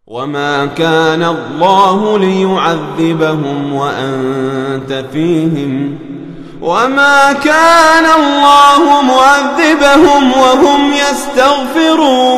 وما كان الله ليعذبهم وأنت فيهم وما كان الله معذبهم وهم يستغفرون